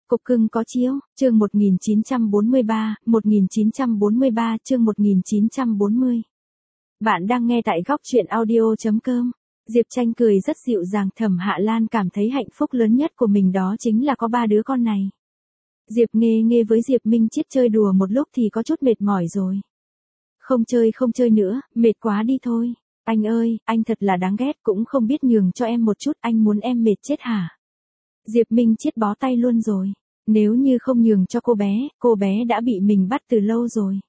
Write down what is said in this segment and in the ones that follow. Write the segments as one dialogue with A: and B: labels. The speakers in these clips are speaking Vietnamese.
A: Cục cưng có chiếu, chương 1943, chương 1940. Bạn đang nghe tại góc truyện audio.com. Diệp Tranh cười rất dịu dàng, Thẩm Hạ Lan cảm thấy hạnh phúc lớn nhất của mình đó chính là có 3 đứa con này. Diệp Nghê Nghê với Diệp Minh Chiết chơi đùa một lúc thì có chút mệt mỏi rồi. Không chơi nữa, mệt quá đi thôi. Anh ơi, anh thật là đáng ghét, cũng không biết nhường cho em một chút, anh muốn em mệt chết hả? Diệp Minh Chiết bó tay luôn rồi. Nếu như không nhường cho cô bé đã bị mình bắt từ lâu rồi.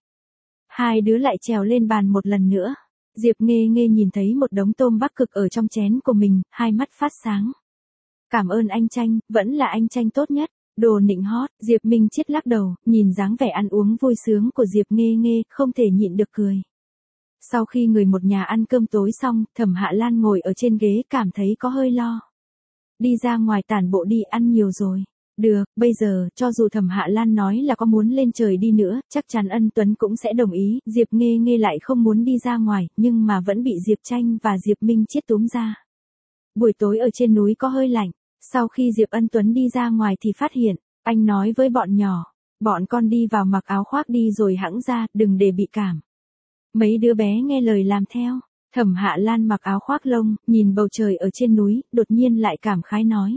A: Hai đứa lại trèo lên bàn một lần nữa. Diệp Nghê Nghê nhìn thấy một đống tôm Bắc Cực ở trong chén của mình, hai mắt phát sáng. Cảm ơn anh Tranh, vẫn là anh Tranh tốt nhất. Đồ nịnh hót, Diệp Minh Chiết lắc đầu, nhìn dáng vẻ ăn uống vui sướng của Diệp Nghê Nghê, không thể nhịn được cười. Sau khi người một nhà ăn cơm tối xong, Thẩm Hạ Lan ngồi ở trên ghế cảm thấy có hơi lo. Đi ra ngoài tản bộ đi, ăn nhiều rồi. Được, bây giờ, cho dù Thẩm Hạ Lan nói là có muốn lên trời đi nữa, chắc chắn Ân Tuấn cũng sẽ đồng ý, Diệp Nghê Nghê lại không muốn đi ra ngoài, nhưng mà vẫn bị Diệp Tranh và Diệp Minh Chiết túm ra. Buổi tối ở trên núi có hơi lạnh, sau khi Diệp Ân Tuấn đi ra ngoài thì phát hiện, anh nói với bọn nhỏ, bọn con đi vào mặc áo khoác đi rồi hẵng ra, đừng để bị cảm. Mấy đứa bé nghe lời làm theo. Thẩm Hạ Lan mặc áo khoác lông, nhìn bầu trời ở trên núi, đột nhiên lại cảm khái nói.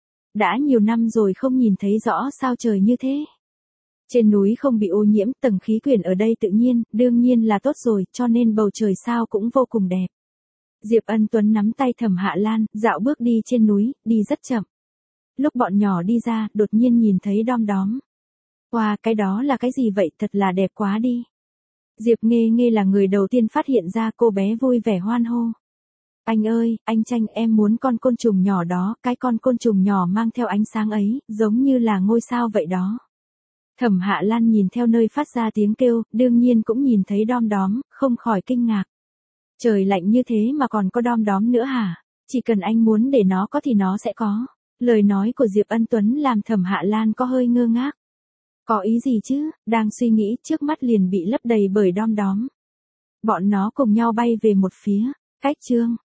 A: Đã nhiều năm rồi không nhìn thấy rõ sao trời như thế. Trên núi không bị ô nhiễm, tầng khí quyển ở đây tự nhiên, đương nhiên là tốt rồi, cho nên bầu trời sao cũng vô cùng đẹp. Diệp Ân Tuấn nắm tay Thẩm Hạ Lan, dạo bước đi trên núi, đi rất chậm. Lúc bọn nhỏ đi ra, đột nhiên nhìn thấy đom đóm. Wow, cái đó là cái gì vậy, thật là đẹp quá đi. Diệp Nghê Nghê là người đầu tiên phát hiện ra, cô bé vui vẻ hoan hô. Anh ơi, anh Tranh, em muốn con côn trùng nhỏ đó, cái con côn trùng nhỏ mang theo ánh sáng ấy, giống như là ngôi sao vậy đó. Thẩm Hạ Lan nhìn theo nơi phát ra tiếng kêu, đương nhiên cũng nhìn thấy đom đóm, không khỏi kinh ngạc. Trời lạnh như thế mà còn có đom đóm nữa hả? Chỉ cần anh muốn để nó có thì nó sẽ có. Lời nói của Diệp Ân Tuấn làm Thẩm Hạ Lan có hơi ngơ ngác. Có ý gì chứ, đang suy nghĩ, trước mắt liền bị lấp đầy bởi đom đóm. Bọn nó cùng nhau bay về một phía. Cách chương